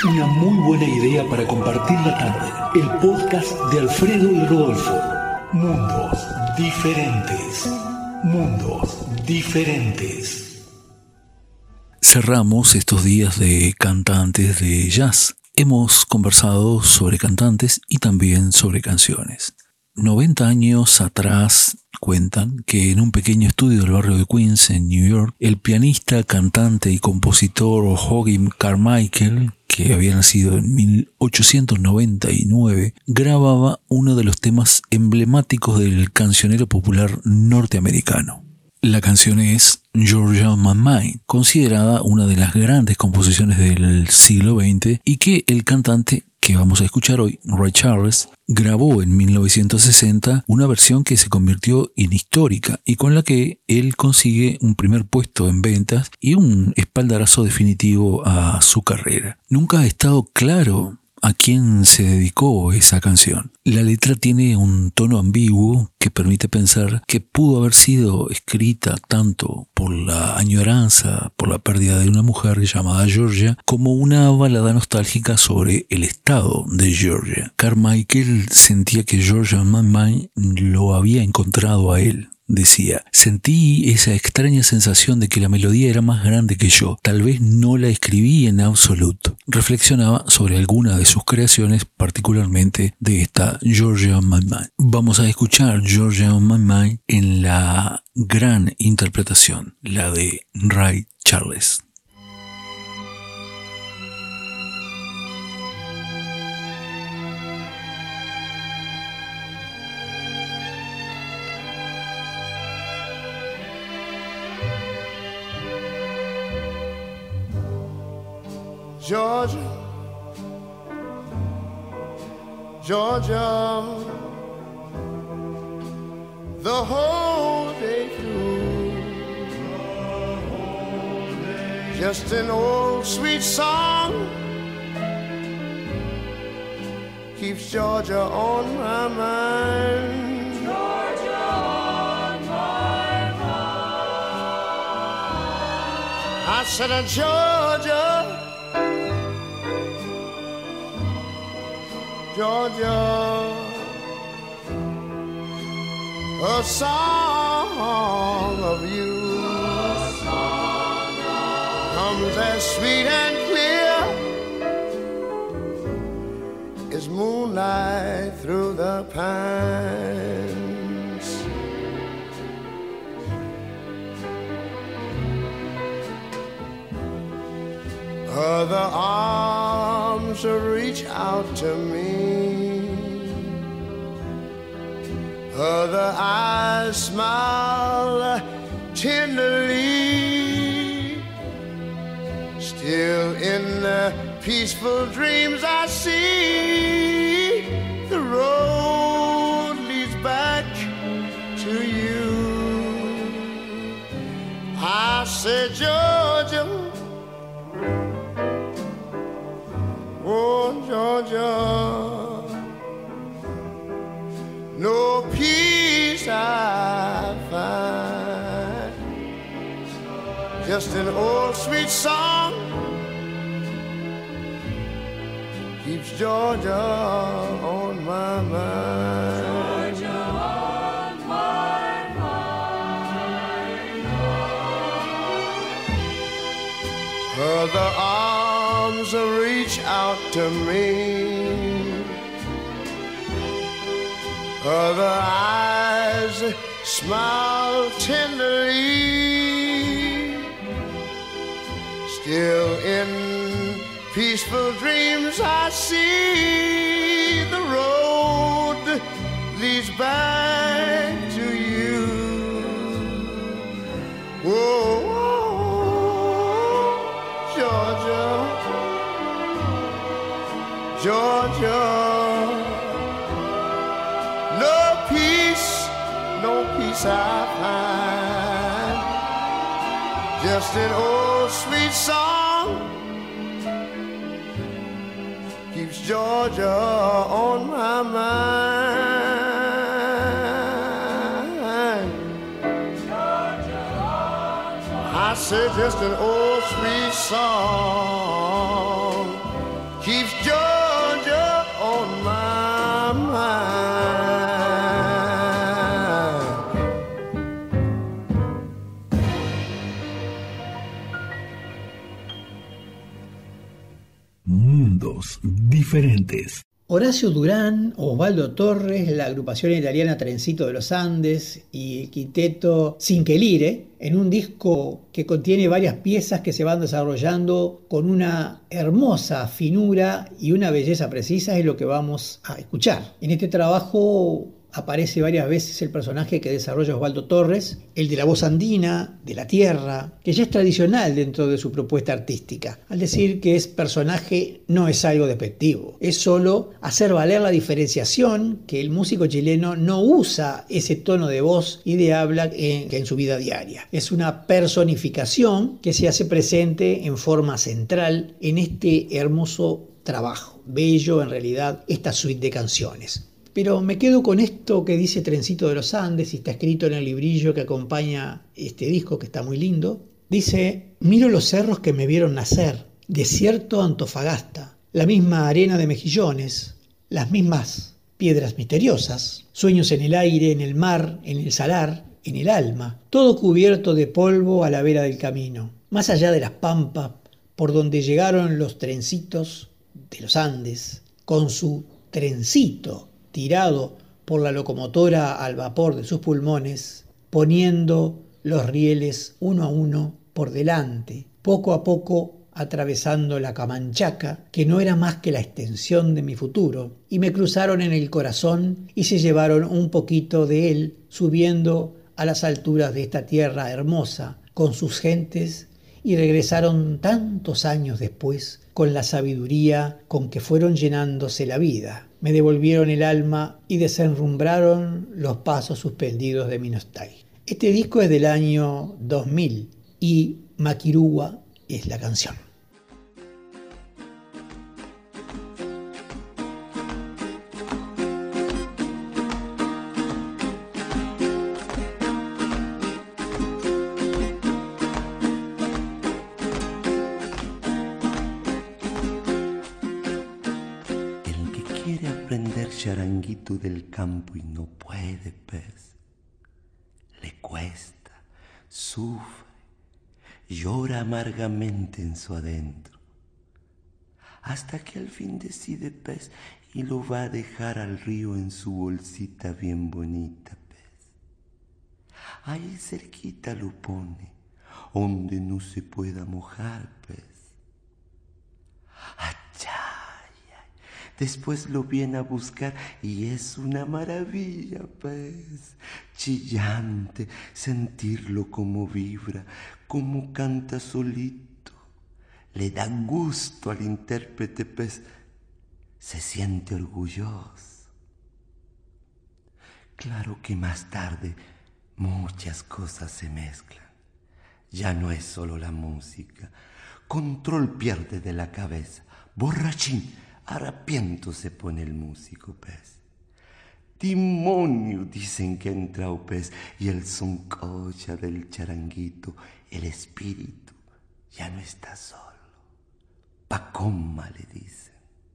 Una muy buena idea para compartir la tarde. El podcast de Alfredo y Rodolfo. Mundos diferentes. Mundos diferentes. Cerramos estos días de cantantes de jazz. Hemos conversado sobre cantantes y también sobre canciones. 90 años atrás cuentan que en un pequeño estudio del barrio de Queens, en New York, el pianista, cantante y compositor Hoagy Carmichael, que había nacido en 1899, grababa uno de los temas emblemáticos del cancionero popular norteamericano. La canción es Georgia on My Mind, considerada una de las grandes composiciones del siglo XX y que el cantante que vamos a escuchar hoy, Ray Charles, grabó en 1960 una versión que se convirtió en histórica y con la que él consigue un primer puesto en ventas y un espaldarazo definitivo a su carrera. Nunca ha estado claro a quién se dedicó esa canción. La letra tiene un tono ambiguo que permite pensar que pudo haber sido escrita tanto por la añoranza, por la pérdida de una mujer llamada Georgia, como una balada nostálgica sobre el estado de Georgia. Carmichael sentía que Georgia on My Mind lo había encontrado a él. Decía, sentí esa extraña sensación de que la melodía era más grande que yo. Tal vez no la escribí en absoluto. Reflexionaba sobre alguna de sus creaciones, particularmente de esta Georgia on My Mind. Vamos a escuchar Georgia on My Mind en la gran interpretación, la de Ray Charles. Georgia, Georgia, the whole day through, just an old sweet song keeps Georgia on my mind. Georgia on my mind. I said, Georgia, Georgia, a song of you comes as sweet and clear as moonlight through the pines. Other arms reach out to me, other eyes smile tenderly. Still in the peaceful dreams I see, the road leads back to you. I said, Georgia, oh, Georgia, no peace I find, just an old sweet song keeps Georgia on my mind. Georgia on my mind. Other arms reach out to me, other eyes smile tenderly. Still in peaceful dreams I see, the road leads back to you. Whoa, Georgia, Georgia, no peace I find, just an old sweet song keeps Georgia on my mind. Georgia on my mind. I said just an old sweet song mundos diferentes. Horacio Durán, Osvaldo Torres, la agrupación italiana Trencito de los Andes y el quinteto Cinquelire, en un disco que contiene varias piezas que se van desarrollando con una hermosa finura y una belleza precisa, es lo que vamos a escuchar. En este trabajo aparece varias veces el personaje que desarrolla Osvaldo Torres, el de la voz andina, de la tierra, que ya es tradicional dentro de su propuesta artística. Al decir que es personaje no es algo despectivo, es solo hacer valer la diferenciación que el músico chileno no usa ese tono de voz y de habla en su vida diaria. Es una personificación que se hace presente en forma central en este hermoso trabajo, bello en realidad, esta suite de canciones. Pero me quedo con esto que dice Trencito de los Andes y está escrito en el librillo que acompaña este disco, que está muy lindo. Dice: miro los cerros que me vieron nacer, desierto Antofagasta, la misma arena de mejillones, las mismas piedras misteriosas, sueños en el aire, en el mar, en el salar, en el alma, todo cubierto de polvo a la vera del camino, más allá de las pampas por donde llegaron los trencitos de los Andes, con su trencito tirado por la locomotora al vapor de sus pulmones, poniendo los rieles uno a uno por delante, poco a poco atravesando la Camanchaca, que no era más que la extensión de mi futuro, y me cruzaron en el corazón y se llevaron un poquito de él, subiendo a las alturas de esta tierra hermosa, con sus gentes, y regresaron tantos años después, con la sabiduría con que fueron llenándose la vida. Me devolvieron el alma y desenrumbraron los pasos suspendidos de mi nostalgia. Este disco es del año 2000 y Maquirúa es la canción. Charanguito del campo y no puede, pues, le cuesta, sufre, llora amargamente en su adentro, hasta que al fin decide, pues, y lo va a dejar al río en su bolsita bien bonita, pues. Ahí cerquita lo pone, donde no se pueda mojar, pues. Después lo viene a buscar y es una maravilla, pues, chillante, sentirlo como vibra, como canta solito. Le da gusto al intérprete, pues, se siente orgulloso. Claro que más tarde muchas cosas se mezclan. Ya no es solo la música. Control pierde de la cabeza. Borrachín. Harapiento se pone el músico, pues. Demonio dicen que entra, pues, y el soncocha del charanguito, el espíritu, ya no está solo. Pacoma le dicen.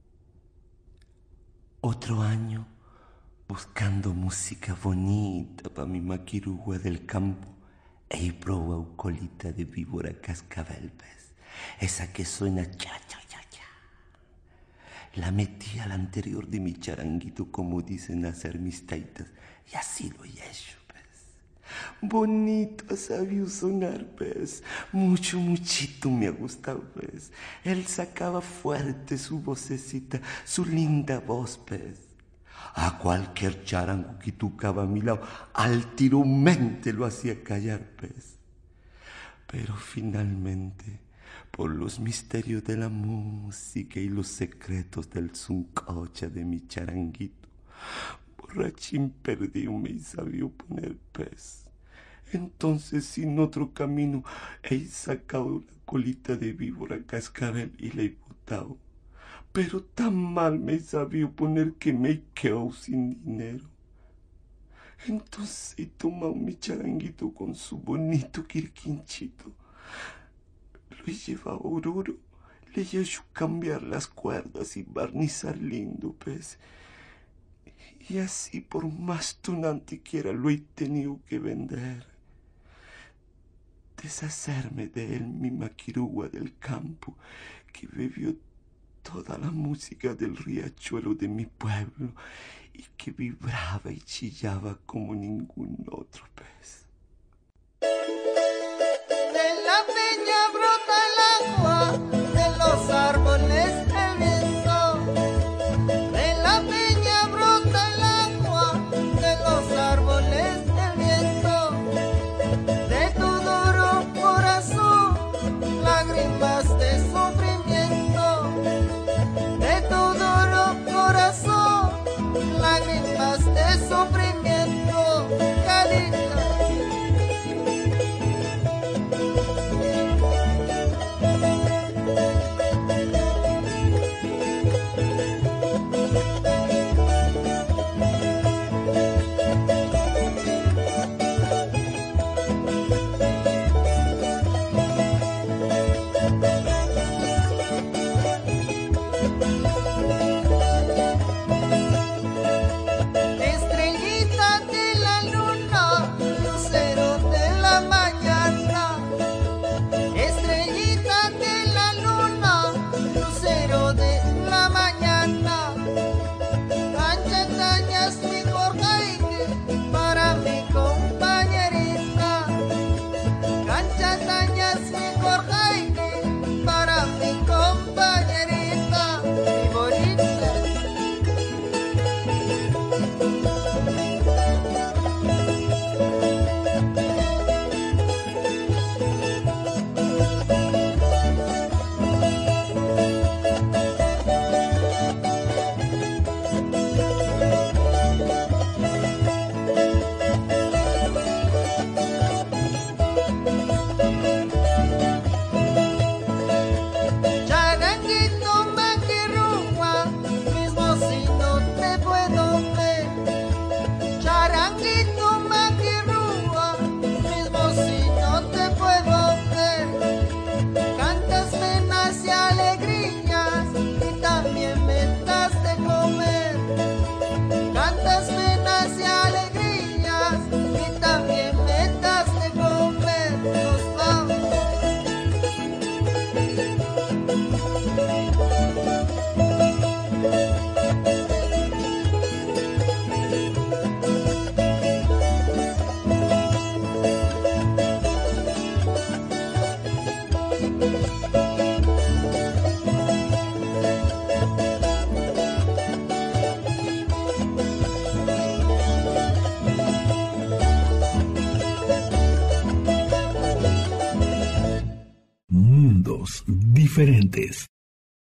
Otro año, buscando música bonita pa' mi maquirúa del campo, y probó colita de víbora cascabel, pues, esa que suena cha, cha, cha, cha. La metí al anterior de mi charanguito, como dicen hacer mis taitas, y así lo he hecho, pues. Bonito ha sabido sonar, pues. Muchito me ha gustado, pues. Él sacaba fuerte su vocecita, su linda voz, pues. A cualquier charango que tocaba a mi lado, altiramente lo hacía callar, pues. Pero finalmente, por los misterios de la música y los secretos del suncocha de mi charanguito, borrachín perdido me sabía poner, pues. Entonces, sin otro camino, he sacado la colita de víbora cascabel y la he botado. Pero tan mal me sabía poner que me he quedado sin dinero. Entonces he tomado mi charanguito con su bonito quirquinchito. Lo he llevado a Oruro, le he hecho cambiar las cuerdas y barnizar lindo, pues. Y así, por más tunante que era, lo he tenido que vender. Deshacerme de él, mi maquirúa del campo, que bebió toda la música del riachuelo de mi pueblo y que vibraba y chillaba como ningún otro pez. De la peña brota el agua, de los árboles el viento. De la peña brota el agua, de los árboles el viento. De tu duro corazón, lágrimas de sufrimiento. De tu duro corazón, lágrimas de sufrimiento. Cariño. Mundos diferentes.